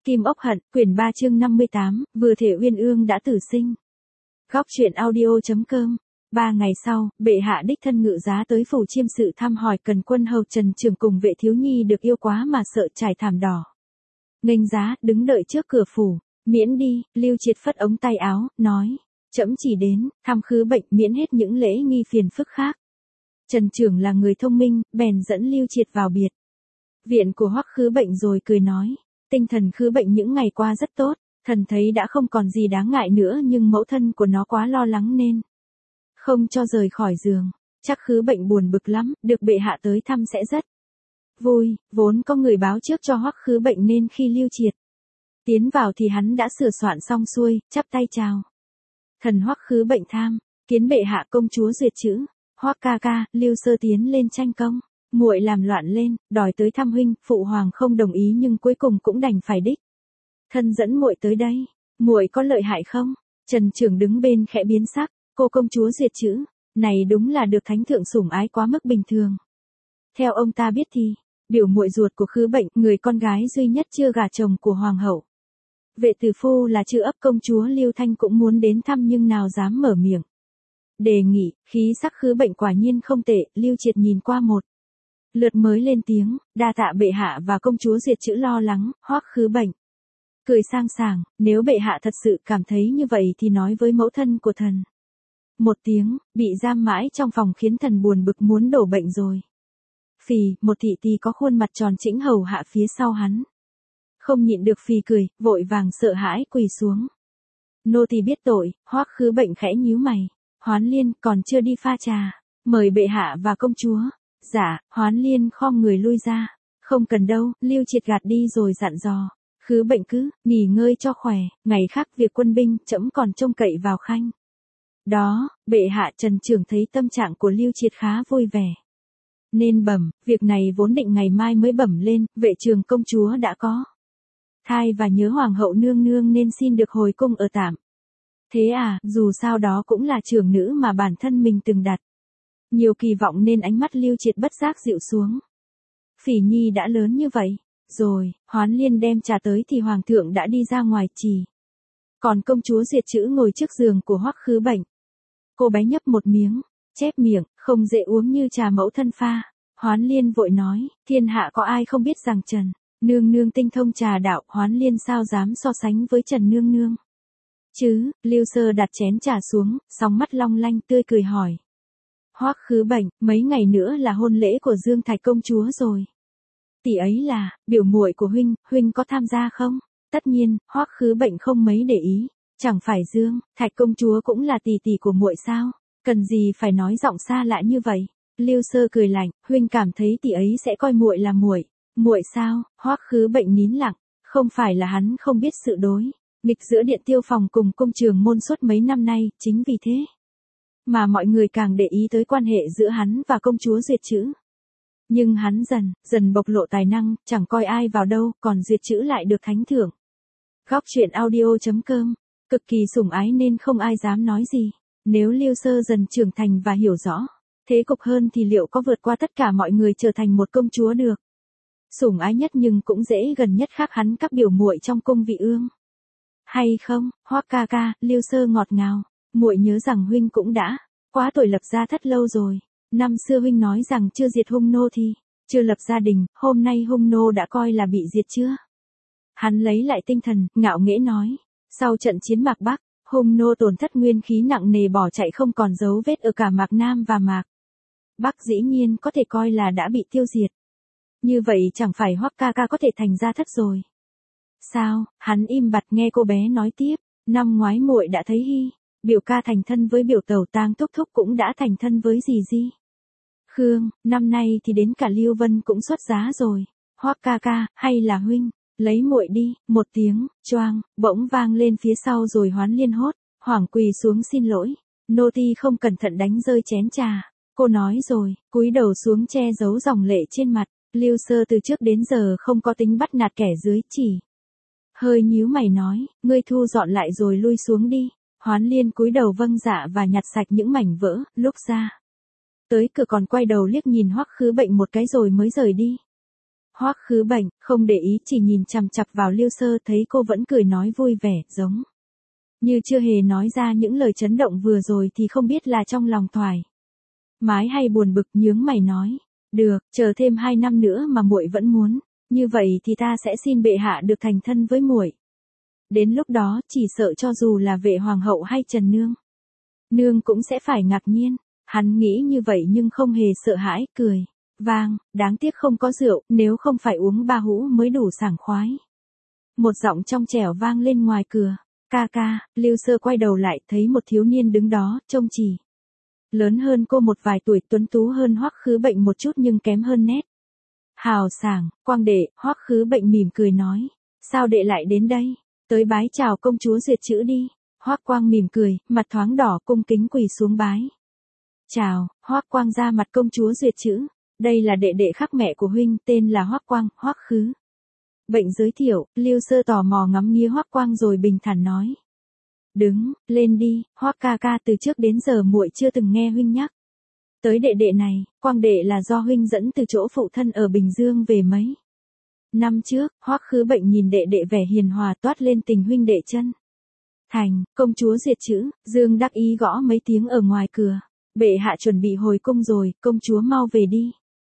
Kim ốc hận, quyển 3 chương 58, vừa thể uyên ương đã tử sinh. Góc truyện audio.com. 3 ngày sau, bệ hạ đích thân ngự giá tới phủ chiêm sự thăm hỏi cần quân hầu Trần Trường cùng vệ thiếu nhi được yêu quá mà sợ trải thảm đỏ. Nghênh giá, đứng đợi trước cửa phủ, miễn đi, Lưu Triệt phất ống tay áo, nói, trẫm chỉ đến, thăm khứ bệnh miễn hết những lễ nghi phiền phức khác. Trần Trường là người thông minh, bèn dẫn Lưu Triệt vào biệt viện của Hoắc khứ bệnh rồi cười nói. Tinh thần khứ bệnh những ngày qua rất tốt, thần thấy đã không còn gì đáng ngại nữa nhưng mẫu thân của nó quá lo lắng nên không cho rời khỏi giường. Chắc khứ bệnh buồn bực lắm, được bệ hạ tới thăm sẽ rất vui. Vốn có người báo trước cho Hoắc khứ bệnh nên khi Lưu Triệt tiến vào thì hắn đã sửa soạn xong xuôi, chắp tay chào. Thần Hoắc khứ bệnh tham kiến bệ hạ công chúa duyệt chữ. Hoắc ca ca, Lưu sơ tiến lên tranh công. Muội làm loạn lên, đòi tới thăm huynh, phụ hoàng không đồng ý nhưng cuối cùng cũng đành phải đích thân dẫn muội tới đây. Muội có lợi hại không? Trần Trường đứng bên khẽ biến sắc, cô công chúa duyệt chữ, này đúng là được thánh thượng sủng ái quá mức bình thường. Theo ông ta biết thì, biểu muội ruột của khứ bệnh, người con gái duy nhất chưa gả chồng của hoàng hậu. Vệ tử phu là chữ ấp công chúa Lưu Thanh cũng muốn đến thăm nhưng nào dám mở miệng đề nghị. Khí sắc khứ bệnh quả nhiên không tệ. Lưu Triệt nhìn qua một lượt mới lên tiếng, đa tạ bệ hạ và công chúa duyệt chữ lo lắng. Hoắc khứ bệnh cười sang sảng, nếu bệ hạ thật sự cảm thấy như vậy thì nói với mẫu thân của thần một tiếng. Bị giam mãi trong phòng khiến thần buồn bực muốn đổ bệnh rồi. Phì, một thị tỳ có khuôn mặt tròn chỉnh hầu hạ phía sau hắn không nhịn được phì cười, vội vàng sợ hãi quỳ xuống. Nô tỳ biết tội. Hoắc khứ bệnh khẽ nhíu mày. Hoán Liên còn chưa đi pha trà, mời bệ hạ và công chúa. Dạ. Hoán Liên khom người lui ra. Không cần đâu. Lưu Triệt gạt đi rồi dặn dò. Khứ bệnh cứ nghỉ ngơi cho khỏe, ngày khác việc quân binh trẫm còn trông cậy vào khanh. Đó. Bệ hạ. Trần Trường thấy tâm trạng của Lưu Triệt khá vui vẻ nên bẩm, việc này vốn định ngày mai mới bẩm lên. Vệ Trường công chúa đã có thai và nhớ hoàng hậu nương nương nên xin được hồi cung ở tạm. Thế à? Dù sao đó cũng là trưởng nữ mà bản thân mình từng đặt nhiều kỳ vọng nên ánh mắt Lưu Triệt bất giác dịu xuống. Phỉ nhi đã lớn như vậy rồi. Hoán Liên đem trà tới thì hoàng thượng đã đi ra ngoài chỉ còn công chúa duyệt chữ ngồi trước giường của Hoắc khứ bệnh. Cô bé nhấp một miếng, chép miệng, không dễ uống như trà mẫu thân pha. Hoán Liên vội nói, thiên hạ có ai không biết rằng Trần nương nương tinh thông trà đạo. Hoán Liên sao dám so sánh với Trần nương nương chứ? Lưu sơ đặt chén trà xuống, sóng mắt long lanh tươi cười hỏi. Hoắc khứ bệnh, mấy ngày nữa là hôn lễ của Dương Thạch công chúa rồi. Tỷ ấy là biểu muội của huynh, huynh có tham gia không? Tất nhiên. Hoắc khứ bệnh không mấy để ý. Chẳng phải Dương Thạch công chúa cũng là tỷ tỷ của muội sao? Cần gì phải nói giọng xa lạ như vậy? Lưu sơ cười lạnh, huynh cảm thấy tỷ ấy sẽ coi muội là muội sao? Hoắc khứ bệnh nín lặng, không phải là hắn không biết sự đối nghịch giữa Điện Tiêu Phòng cùng Công Trường Môn suốt mấy năm nay, chính vì thế mà mọi người càng để ý tới quan hệ giữa hắn và công chúa duyệt chữ. Nhưng hắn dần bộc lộ tài năng, chẳng coi ai vào đâu, còn duyệt chữ lại được thánh thưởng. Góc truyện audio.com, cực kỳ sủng ái nên không ai dám nói gì. Nếu Lưu sơ dần trưởng thành và hiểu rõ thế cục hơn thì liệu có vượt qua tất cả mọi người trở thành một công chúa được sủng ái nhất nhưng cũng dễ gần nhất khác hắn các biểu muội trong cung vị ương hay không? Hoắc ca ca, Lưu sơ ngọt ngào, muội nhớ rằng huynh cũng đã quá tuổi lập gia thất lâu rồi. Năm xưa huynh nói rằng chưa diệt hung nô thì chưa lập gia đình, hôm nay hung nô đã coi là bị diệt chưa? Hắn lấy lại tinh thần, ngạo nghễ nói, sau trận chiến Mạc Bắc, hung nô tổn thất nguyên khí nặng nề bỏ chạy không còn dấu vết ở cả Mạc Nam và Mạc Bắc, dĩ nhiên có thể coi là đã bị tiêu diệt. Như vậy chẳng phải Hoắc ca ca có thể thành gia thất rồi sao? Hắn im bặt nghe cô bé nói tiếp, năm ngoái muội đã thấy biểu ca thành thân với biểu tẩu Tang thúc thúc cũng đã thành thân với dì Khương, năm nay thì đến cả Lưu Vân cũng xuất giá rồi. Hoắc ca ca, hay là huynh lấy muội đi? Một tiếng choang bỗng vang lên phía sau rồi Hoán Liên hốt hoảng quỳ xuống xin lỗi. Nô tỳ không cẩn thận đánh rơi chén trà. Cô nói rồi, cúi đầu xuống che giấu dòng lệ trên mặt. Lưu sơ từ trước đến giờ không có tính bắt nạt kẻ dưới, chỉ hơi nhíu mày nói, ngươi thu dọn lại rồi lui xuống đi. Hoán Liên cúi đầu vâng dạ và nhặt sạch những mảnh vỡ. Lúc ra tới cửa còn quay đầu liếc nhìn Hoắc khứ bệnh một cái rồi mới rời đi. Hoắc Khứ Bệnh không để ý, chỉ nhìn chằm chằm vào Lưu Sơ, thấy cô vẫn cười nói vui vẻ, giống như chưa hề nói ra những lời chấn động vừa rồi thì không biết là trong lòng thoải mái hay buồn bực, nhướng mày nói, được, chờ thêm 2 năm nữa mà muội vẫn muốn, như vậy thì ta sẽ xin bệ hạ được thành thân với muội. Đến lúc đó, chỉ sợ cho dù là Vệ hoàng hậu hay Trần nương cũng sẽ phải ngạc nhiên. Hắn nghĩ như vậy nhưng không hề sợ hãi, cười vang, đáng tiếc không có rượu, nếu không phải uống 3 hũ mới đủ sảng khoái. Một giọng trong trẻo vang lên ngoài cửa. Ca ca. Lưu Sơ quay đầu lại, thấy một thiếu niên đứng đó, trông chỉ lớn hơn cô một vài tuổi, tuấn tú hơn Hoắc Khứ Bệnh một chút nhưng kém hơn nét hào sảng. Quang đệ. Hoắc Khứ Bệnh mỉm cười nói, sao đệ lại đến đây? Tới bái chào công chúa Duyệt Chữ đi. Hoắc Quang mỉm cười, mặt thoáng đỏ, cung kính quỳ xuống bái chào. Hoắc Quang ra mặt công chúa Duyệt Chữ, đây là đệ đệ khác mẹ của huynh, tên là Hoắc Quang. Hoắc Khứ Bệnh giới thiệu. Lưu Sơ tò mò ngắm nghía Hoắc Quang rồi bình thản nói, đứng lên đi, Hoắc ca ca, từ trước đến giờ muội chưa từng nghe huynh nhắc tới đệ đệ này. Quang đệ là do huynh dẫn từ chỗ phụ thân ở Bình Dương về mấy năm trước. Hoắc Khứ Bệnh nhìn đệ đệ vẻ hiền hòa, toát lên tình huynh đệ chân thành. Công chúa Duyệt Chữ. Dương đắc ý gõ mấy tiếng ở ngoài cửa. Bệ hạ chuẩn bị hồi cung rồi, công chúa mau về đi.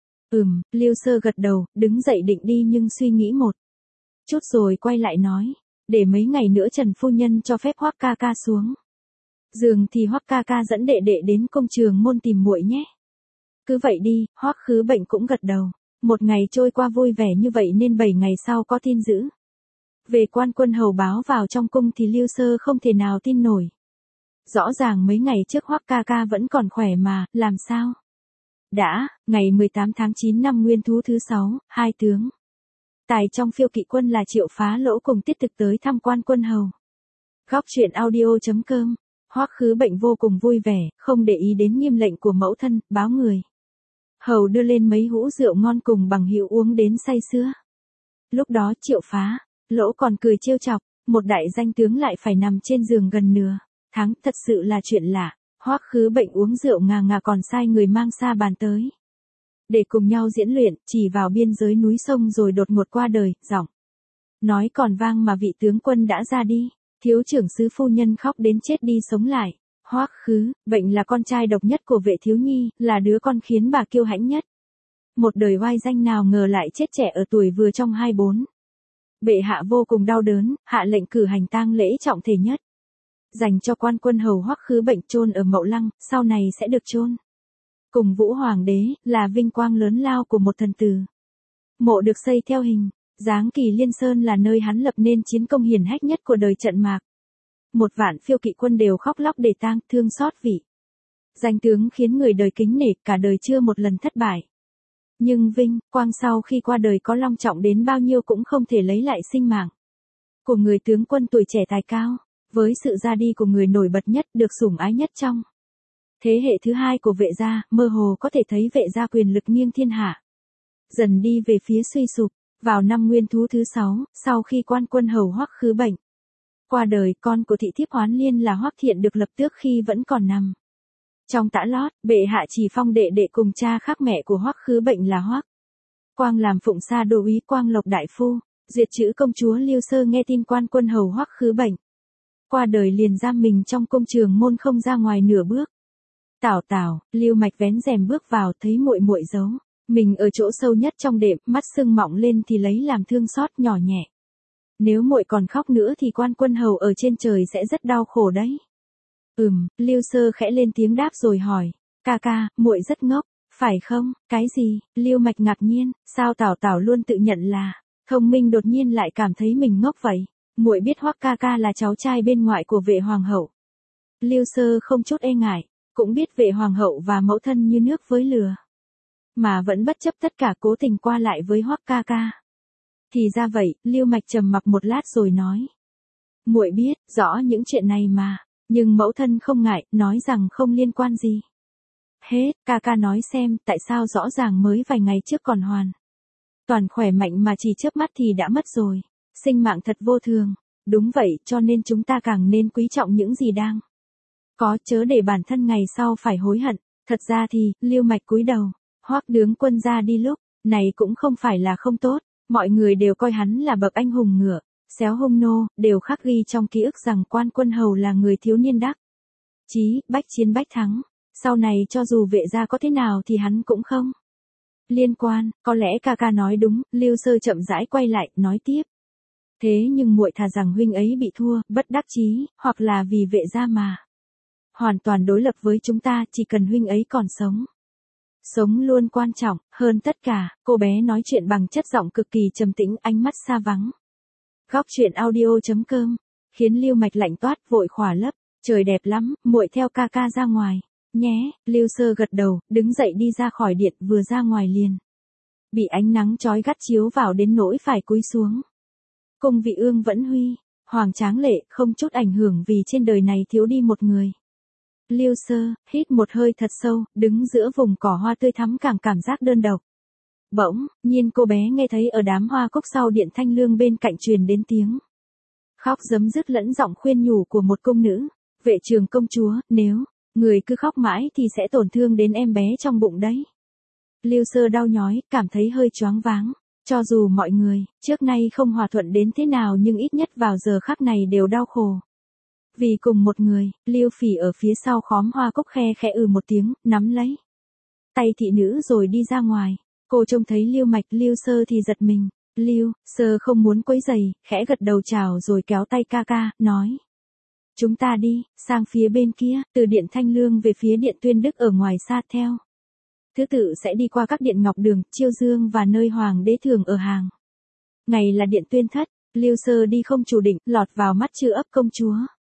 Lưu Sơ gật đầu, đứng dậy định đi nhưng suy nghĩ một chút rồi quay lại nói, để mấy ngày nữa Trần phu nhân cho phép Hoắc ca ca xuống giường thì Hoắc ca ca dẫn đệ đệ đến công trường môn tìm muội nhé. Cứ vậy đi. Hoắc Khứ Bệnh cũng gật đầu. Một ngày trôi qua vui vẻ như vậy nên 7 ngày sau có tin dữ về quan quân hầu báo vào trong cung thì Lưu Sơ không thể nào tin nổi. Rõ ràng mấy ngày trước Hoắc ca ca vẫn còn khỏe mà, làm sao? Đã, ngày 18 tháng 9 năm Nguyên Thú thứ 6, hai tướng tài trong Phiêu Kỵ quân là Triệu Phá Lỗ cùng Tiết Thực tới tham quan quân hầu. Góc truyện audio.com. Hoắc Khứ Bệnh vô cùng vui vẻ, không để ý đến nghiêm lệnh của mẫu thân, báo người hầu đưa lên mấy hũ rượu ngon cùng bằng hữu uống đến say sưa. Lúc đó Triệu Phá Lỗ còn cười trêu chọc, một đại danh tướng lại phải nằm trên giường gần nửa tháng, thật sự là chuyện lạ. Hoắc Khứ Bệnh uống rượu ngà ngà còn sai người mang sa bàn tới để cùng nhau diễn luyện, chỉ vào biên giới núi sông rồi đột ngột qua đời. Giọng nói còn vang mà vị tướng quân đã ra đi. Thiếu trưởng sứ phu nhân khóc đến chết đi sống lại. Hoắc Khứ Bệnh là con trai độc nhất của Vệ thiếu nhi, là đứa con khiến bà kiêu hãnh nhất một đời oai danh, nào ngờ lại chết trẻ ở tuổi vừa trong 24. Bệ hạ vô cùng đau đớn, hạ lệnh cử hành tang lễ trọng thể nhất dành cho quan quân hầu Hoắc Khứ Bệnh, chôn ở Mậu Lăng, sau này sẽ được chôn cùng Vũ Hoàng đế, là vinh quang lớn lao của một thần tử. Mộ được xây theo hình dáng Kỳ Liên Sơn, là nơi hắn lập nên chiến công hiển hách nhất của đời trận mạc. 1 vạn phiêu kỵ quân đều khóc lóc để tang thương xót vị danh tướng khiến người đời kính nể, cả đời chưa một lần thất bại. Nhưng vinh quang sau khi qua đời có long trọng đến bao nhiêu cũng không thể lấy lại sinh mạng của người tướng quân tuổi trẻ tài cao. Với sự ra đi của người nổi bật nhất, được sủng ái nhất trong thế hệ thứ hai của Vệ gia, mơ hồ có thể thấy Vệ gia quyền lực nghiêng thiên hạ dần đi về phía suy sụp. Vào năm Nguyên Thú thứ 6, sau khi quan quân hầu Hoắc Khứ Bệnh qua đời, con của thị thiếp Hoán Liên là Hoắc Thiện được lập tước khi vẫn còn nằm trong tã lót. Bệ hạ chỉ phong đệ đệ cùng cha khác mẹ của Hoắc Khứ Bệnh là Hoắc Quang làm phụng sa đô úy, Quang Lộc đại phu. Duyệt Chữ công chúa Lưu Sơ nghe tin quan quân hầu Hoắc Khứ Bệnh qua đời liền giam mình trong công trường môn, không ra ngoài nửa bước. Tảo, Lưu Mạch vén rèm bước vào, thấy muội muội giấu mình ở chỗ sâu nhất trong đệm, mắt sưng mọng lên thì lấy làm thương xót, nhỏ nhẹ, nếu muội còn khóc nữa thì quan quân hầu ở trên trời sẽ rất đau khổ đấy. Lưu Sơ khẽ lên tiếng đáp rồi hỏi, ca ca, muội rất ngốc, phải không? Cái gì? Lưu Mạch ngạc nhiên, sao Tảo luôn tự nhận là thông minh đột nhiên lại cảm thấy mình ngốc vậy? Muội biết Hoắc ca ca là cháu trai bên ngoại của Vệ hoàng hậu. Lưu Sơ không chút e ngại, cũng biết Vệ hoàng hậu và mẫu thân như nước với lửa, mà vẫn bất chấp tất cả cố tình qua lại với Hoắc ca ca. Thì ra vậy. Lưu Mạch trầm mặc một lát rồi nói, muội biết rõ những chuyện này mà, nhưng mẫu thân không ngại, nói rằng không liên quan gì hết. Ca ca nói xem, tại sao rõ ràng mới vài ngày trước còn hoàn toàn khỏe mạnh mà chỉ chớp mắt thì đã mất rồi. Sinh mạng thật vô thường. Đúng vậy, cho nên chúng ta càng nên quý trọng những gì đang có, chớ để bản thân ngày sau phải hối hận. Thật ra thì, Lưu Mạch cúi đầu. Hoắc tướng quân ra đi lúc Này cũng không phải là không tốt, mọi người đều coi hắn là bậc anh hùng ngựa, xéo hung nô, đều khắc ghi trong ký ức rằng Quan Quân Hầu là người thiếu niên đắc chí, bách chiến bách thắng. Sau này cho dù Vệ gia có thế nào thì hắn cũng không liên quan, có lẽ ca ca nói đúng, Lưu Sơ chậm rãi quay lại, nói tiếp. Thế nhưng muội thà rằng huynh ấy bị thua, bất đắc chí, hoặc là vì Vệ gia mà hoàn toàn đối lập với chúng ta, chỉ cần huynh ấy còn sống. Sống luôn quan trọng, hơn tất cả, cô bé nói chuyện bằng chất giọng cực kỳ trầm tĩnh, ánh mắt xa vắng. Góc truyện audio.com, khiến Lưu Mạch lạnh toát, vội khỏa lấp, trời đẹp lắm, muội theo ca ca ra ngoài, nhé. Lưu Sơ gật đầu, đứng dậy đi ra khỏi điện, vừa ra ngoài liền bị ánh nắng chói gắt chiếu vào đến nỗi phải cúi xuống. Cung Vị Ương vẫn huy hoàng tráng lệ, không chút ảnh hưởng vì trên đời này thiếu đi một người. Lưu Sơ hít một hơi thật sâu, đứng giữa vùng cỏ hoa tươi thắm cảm giác đơn độc. Bỗng nhiên cô bé nghe thấy ở đám hoa cúc sau điện thanh lương bên cạnh truyền đến tiếng khóc giấm dứt lẫn giọng khuyên nhủ của một cung nữ. Vệ Trường công chúa, nếu người cứ khóc mãi thì sẽ tổn thương đến em bé trong bụng đấy. Lưu Sơ đau nhói, cảm thấy hơi choáng váng. Cho dù mọi người trước nay không hòa thuận đến thế nào nhưng ít nhất vào giờ khắc này đều đau khổ. Vì cùng một người, Lưu Phỉ ở phía sau khóm hoa cúc khe khẽ một tiếng, nắm lấy tay thị nữ rồi đi ra ngoài. Cô trông thấy Lưu Mạch, Lưu Sơ thì giật mình. Lưu Sơ không muốn quấy rầy, khẽ gật đầu chào rồi kéo tay ca ca, nói. Chúng ta đi, sang phía bên kia, từ điện Thanh Lương về phía điện Tuyên Đức ở ngoài xa theo. Thứ tự sẽ đi qua các điện Ngọc Đường, Chiêu Dương và nơi Hoàng đế thường ở hàng. Ngày là điện Tuyên Thất, Lưu Sơ đi không chủ định, lọt vào mắt Chư Ấp công chúa.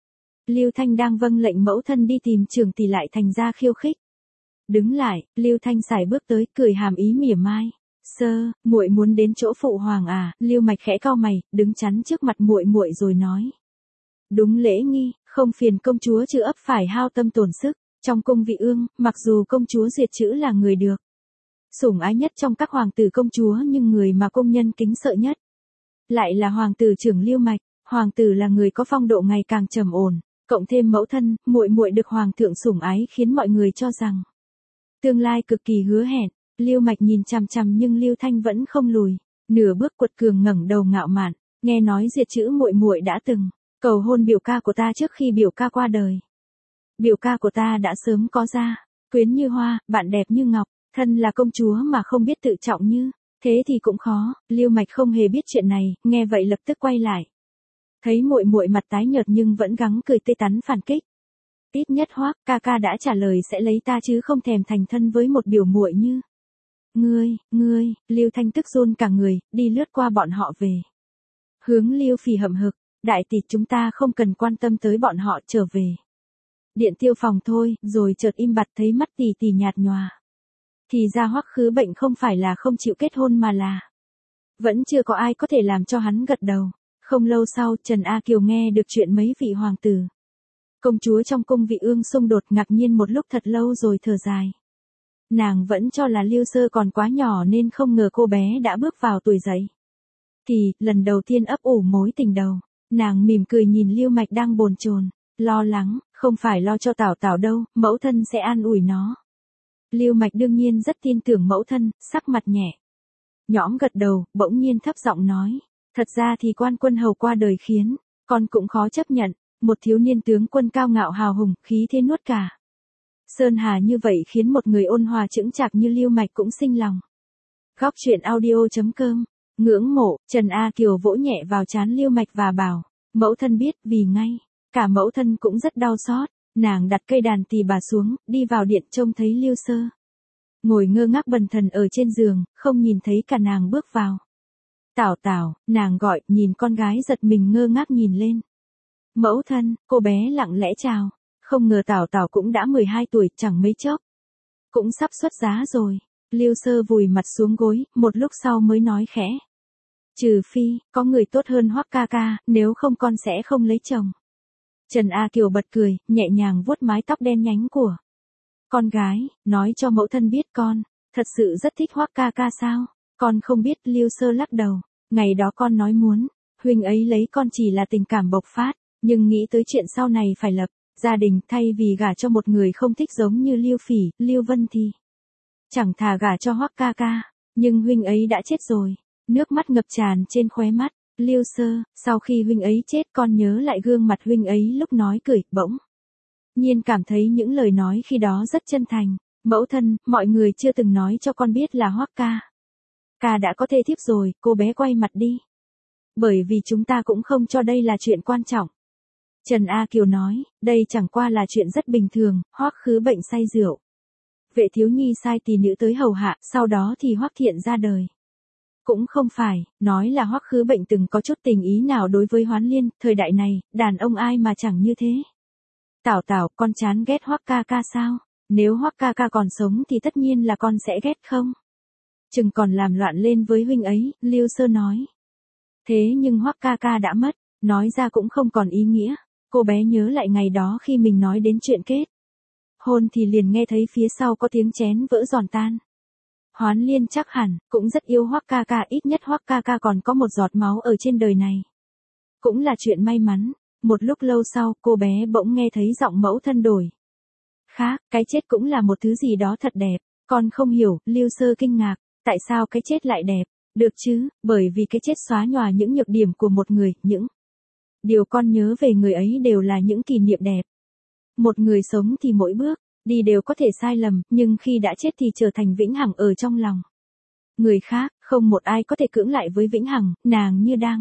Lưu Thanh đang vâng lệnh mẫu thân đi tìm Trường tỷ lại thành ra khiêu khích. Đứng lại, Lưu Thanh sải bước tới, cười hàm ý mỉa mai. Sơ, muội muốn đến chỗ phụ hoàng à? Lưu Mạch khẽ cau mày, đứng chắn trước mặt muội rồi nói. Đúng lễ nghi, không phiền công chúa Chư Ấp phải hao tâm tổn sức. Trong cung Vị Ương, mặc dù công chúa Duyệt Chữ là người được sủng ái nhất trong các hoàng tử công chúa nhưng người mà công nhân kính sợ nhất lại là hoàng tử trưởng Lưu Mạch. Hoàng tử là người có phong độ ngày càng trầm ổn, cộng thêm mẫu thân, muội được hoàng thượng sủng ái khiến mọi người cho rằng tương lai cực kỳ hứa hẹn. Lưu Mạch nhìn chằm chằm nhưng Lưu Thanh vẫn không lùi, nửa bước quật cường ngẩng đầu ngạo mạn, nghe nói Duyệt Chữ muội đã từng cầu hôn biểu ca của ta trước khi biểu ca qua đời. Biểu ca của ta đã sớm có ra, quyến như hoa, bạn đẹp như ngọc, thân là công chúa mà không biết tự trọng như thế thì cũng khó. Lưu Mạch không hề biết chuyện này, nghe vậy lập tức quay lại. Thấy muội mặt tái nhợt nhưng vẫn gắng cười tươi tắn phản kích. Ít nhất Hoác ca ca đã trả lời sẽ lấy ta chứ không thèm thành thân với một biểu muội như ngươi. Lưu Thanh tức run cả người, đi lướt qua bọn họ về. Hướng Lưu Phỉ hậm hực, đại tỷ chúng ta không cần quan tâm tới bọn họ, trở về điện Tiêu phòng thôi, rồi chợt im bặt thấy mắt tỷ nhạt nhòa. Thì ra Hoắc Khứ Bệnh không phải là không chịu kết hôn mà là vẫn chưa có ai có thể làm cho hắn gật đầu. Không lâu sau, Trần A Kiều nghe được chuyện mấy vị hoàng tử công chúa trong cung Vị Ương xung đột, ngạc nhiên một lúc thật lâu rồi thở dài. Nàng vẫn cho là Lưu Sơ còn quá nhỏ nên không ngờ cô bé đã bước vào tuổi dậy thì, lần đầu tiên ấp ủ mối tình đầu. Nàng mỉm cười nhìn Lưu Mạch đang bồn chồn, lo lắng, không phải lo cho Tảo đâu, mẫu thân sẽ an ủi nó. Lưu Mạch đương nhiên rất tin tưởng mẫu thân, sắc mặt nhẹ nhõm gật đầu, bỗng nhiên thấp giọng nói. Thật ra thì Quan Quân Hầu qua đời khiến con cũng khó chấp nhận. Một thiếu niên tướng quân cao ngạo hào hùng, khí thế nuốt cả sơn hà như vậy khiến một người ôn hòa chững chạc như Lưu Mạch cũng sinh lòng. Góc truyện audio.com, ngưỡng mộ. Trần A Kiều vỗ nhẹ vào trán Lưu Mạch và bảo, mẫu thân biết, vì ngay cả mẫu thân cũng rất đau xót. Nàng đặt cây đàn tỳ bà xuống, đi vào điện trông thấy Lưu Sơ ngồi ngơ ngác bần thần ở trên giường, không nhìn thấy cả nàng bước vào. Tảo, nàng gọi, nhìn con gái giật mình ngơ ngác nhìn lên. Mẫu thân, cô bé lặng lẽ chào. Không ngờ Tảo cũng đã 12 tuổi, chẳng mấy chốc cũng sắp xuất giá rồi. Lưu Sơ vùi mặt xuống gối, một lúc sau mới nói khẽ. Trừ phi, có người tốt hơn Hoắc ca ca, nếu không con sẽ không lấy chồng. Trần A Kiều bật cười, nhẹ nhàng vuốt mái tóc đen nhánh của con gái, nói cho mẫu thân biết con thật sự rất thích Hoắc ca ca sao? Con không biết. Lưu Sơ lắc đầu. Ngày đó con nói muốn huynh ấy lấy con chỉ là tình cảm bộc phát, nhưng nghĩ tới chuyện sau này phải lập gia đình, thay vì gả cho một người không thích giống như Lưu Phỉ, Lưu Vân thì chẳng thà gả cho Hoắc ca ca. Nhưng huynh ấy đã chết rồi. Nước mắt ngập tràn trên khóe mắt. Lưu Sơ, sau khi huynh ấy chết con nhớ lại gương mặt huynh ấy lúc nói cười, bỗng nhiên cảm thấy những lời nói khi đó rất chân thành. Mẫu thân, mọi người chưa từng nói cho con biết là Hoắc ca. Ca đã có thê thiếp rồi, cô bé quay mặt đi. Bởi vì chúng ta cũng không cho đây là chuyện quan trọng. Trần A Kiều nói, đây chẳng qua là chuyện rất bình thường, Hoắc Khứ bệnh say rượu. Vệ Thiếu Nhi sai tỷ nữ tới hầu hạ, sau đó thì Hoắc Thiện ra đời. Cũng không phải, nói là Hoắc Khứ bệnh từng có chút tình ý nào đối với Hoán Liên, thời đại này, đàn ông ai mà chẳng như thế. Tảo Tảo, con chán ghét Hoắc ca ca sao? Nếu Hoắc ca ca còn sống thì tất nhiên là con sẽ ghét không? Chừng còn làm loạn lên với huynh ấy, Lưu Sơ nói. Thế nhưng Hoắc ca ca đã mất, nói ra cũng không còn ý nghĩa. Cô bé nhớ lại ngày đó khi mình nói đến chuyện kết hôn thì liền nghe thấy phía sau có tiếng chén vỡ giòn tan. Hoán Liên chắc hẳn cũng rất yêu Hoắc ca ca, ít nhất Hoắc ca ca còn có một giọt máu ở trên đời này. Cũng là chuyện may mắn. Một lúc lâu sau, cô bé bỗng nghe thấy giọng mẫu thân đổi. Khác, cái chết cũng là một thứ gì đó thật đẹp. Con không hiểu, Lưu Sơ kinh ngạc, tại sao cái chết lại đẹp? Được chứ, bởi vì cái chết xóa nhòa những nhược điểm của một người, những điều con nhớ về người ấy đều là những kỷ niệm đẹp. Một người sống thì mỗi bước đi đều có thể sai lầm, nhưng khi đã chết thì trở thành vĩnh hằng ở trong lòng người khác, không một ai có thể cưỡng lại với vĩnh hằng, nàng như đang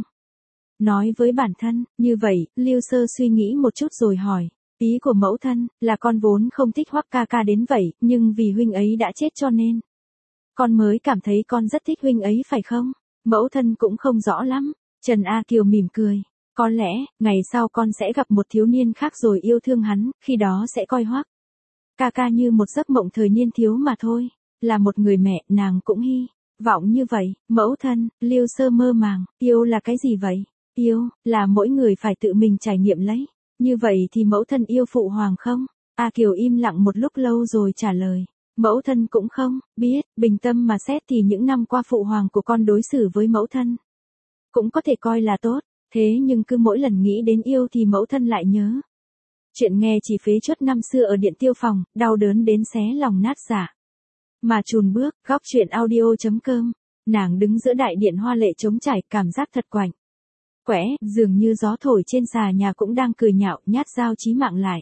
nói với bản thân. Như vậy, Lưu Sơ suy nghĩ một chút rồi hỏi, ý của mẫu thân là con vốn không thích Hoắc ca ca đến vậy, nhưng vì huynh ấy đã chết cho nên con mới cảm thấy con rất thích huynh ấy phải không? Mẫu thân cũng không rõ lắm. Trần A Kiều mỉm cười. Có lẽ, ngày sau con sẽ gặp một thiếu niên khác rồi yêu thương hắn, khi đó sẽ coi Hoắc ca ca như một giấc mộng thời niên thiếu mà thôi. Là một người mẹ, nàng cũng hy vọng như vậy. Mẫu thân, Lưu Sơ mơ màng, yêu là cái gì vậy? Yêu, là mỗi người phải tự mình trải nghiệm lấy. Như vậy thì mẫu thân yêu phụ hoàng không? A Kiều im lặng một lúc lâu rồi trả lời. Mẫu thân cũng không biết, bình tâm mà xét thì những năm qua phụ hoàng của con đối xử với mẫu thân cũng có thể coi là tốt, thế nhưng cứ mỗi lần nghĩ đến yêu thì mẫu thân lại nhớ. Chuyện nghe chỉ phế chốt năm xưa ở Điện Tiêu Phòng, đau đớn đến xé lòng nát dạ. Mà chùn bước, góc chuyện audio.com, nàng đứng giữa đại điện hoa lệ trống trải, cảm giác thật quạnh quẽ, dường như gió thổi trên xà nhà cũng đang cười nhạo, nhát dao chí mạng lại.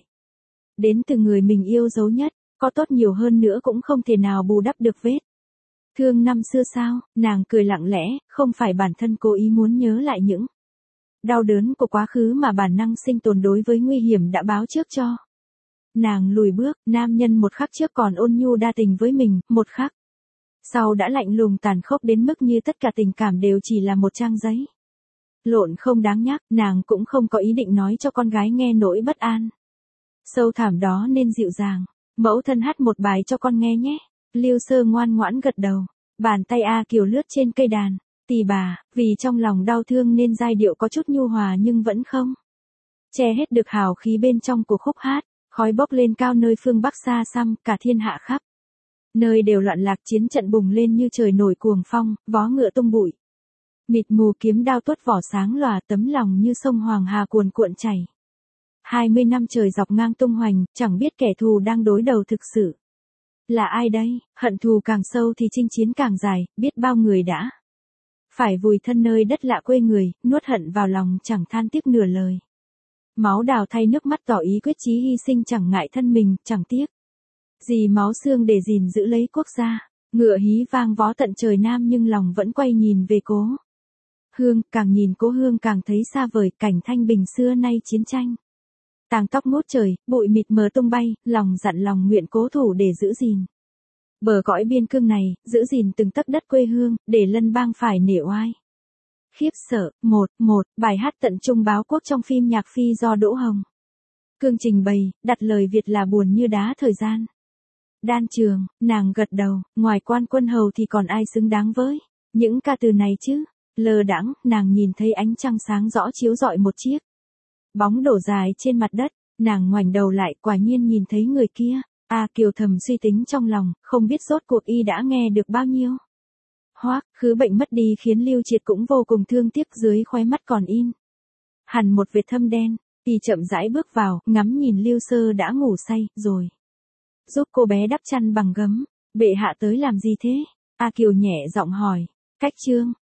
Đến từ người mình yêu dấu nhất. Có tốt nhiều hơn nữa cũng không thể nào bù đắp được vết thương năm xưa sao? Nàng cười lặng lẽ, không phải bản thân cố ý muốn nhớ lại những đau đớn của quá khứ mà bản năng sinh tồn đối với nguy hiểm đã báo trước cho. Nàng lùi bước, nam nhân một khắc trước còn ôn nhu đa tình với mình, một khắc sau đã lạnh lùng tàn khốc đến mức như tất cả tình cảm đều chỉ là một trang giấy lộn không đáng nhắc. Nàng cũng không có ý định nói cho con gái nghe nỗi bất an sâu thẳm đó nên dịu dàng. Mẫu thân hát một bài cho con nghe nhé. Lưu Sơ ngoan ngoãn gật đầu. Bàn tay A Kiều lướt trên cây đàn. Tì bà, vì trong lòng đau thương nên giai điệu có chút nhu hòa nhưng vẫn không che hết được hào khí bên trong của khúc hát. Khói bốc lên cao nơi phương Bắc xa xăm, cả thiên hạ khắp nơi đều loạn lạc, chiến trận bùng lên như trời nổi cuồng phong, vó ngựa tung bụi mịt mù, kiếm đao tuốt vỏ sáng lòa, tấm lòng như sông Hoàng Hà cuồn cuộn chảy. 20 năm trời dọc ngang tung hoành, chẳng biết kẻ thù đang đối đầu thực sự là ai đây? Hận thù càng sâu thì chinh chiến càng dài, biết bao người đã phải vùi thân nơi đất lạ quê người, nuốt hận vào lòng chẳng than tiếc nửa lời. Máu đào thay nước mắt tỏ ý quyết chí hy sinh, chẳng ngại thân mình, chẳng tiếc gì máu xương để gìn giữ lấy quốc gia. Ngựa hí vang vó tận trời Nam nhưng lòng vẫn quay nhìn về cố hương, càng nhìn cố hương càng thấy xa vời, cảnh thanh bình xưa nay chiến tranh. Tàng tóc ngút trời, bụi mịt mờ tung bay, lòng dặn lòng nguyện cố thủ để giữ gìn bờ cõi biên cương này, giữ gìn từng tấc đất quê hương, để lân bang phải nể oai. Khiếp sợ, bài hát tận trung báo quốc trong phim nhạc Phi do Đỗ Hồng Cương trình bày, đặt lời Việt là buồn như đá thời gian. Đan Trường, nàng gật đầu, ngoài Quan Quân Hầu thì còn ai xứng đáng với những ca từ này chứ? Lơ đãng, nàng nhìn thấy ánh trăng sáng rõ chiếu rọi một chiếc bóng đổ dài trên mặt đất, nàng ngoảnh đầu lại, quả nhiên nhìn thấy người kia. A Kiều thầm suy tính trong lòng, không biết rốt cuộc y đã nghe được bao nhiêu. Hoắc Khứ bệnh mất đi khiến Lưu Triệt cũng vô cùng thương tiếc, dưới khóe mắt còn in hẳn một vệt thâm đen. Y chậm rãi bước vào, ngắm nhìn Lưu Sơ đã ngủ say, rồi giúp cô bé đắp chăn bằng gấm. Bệ hạ tới làm gì thế? A Kiều nhẹ giọng hỏi, cách chương.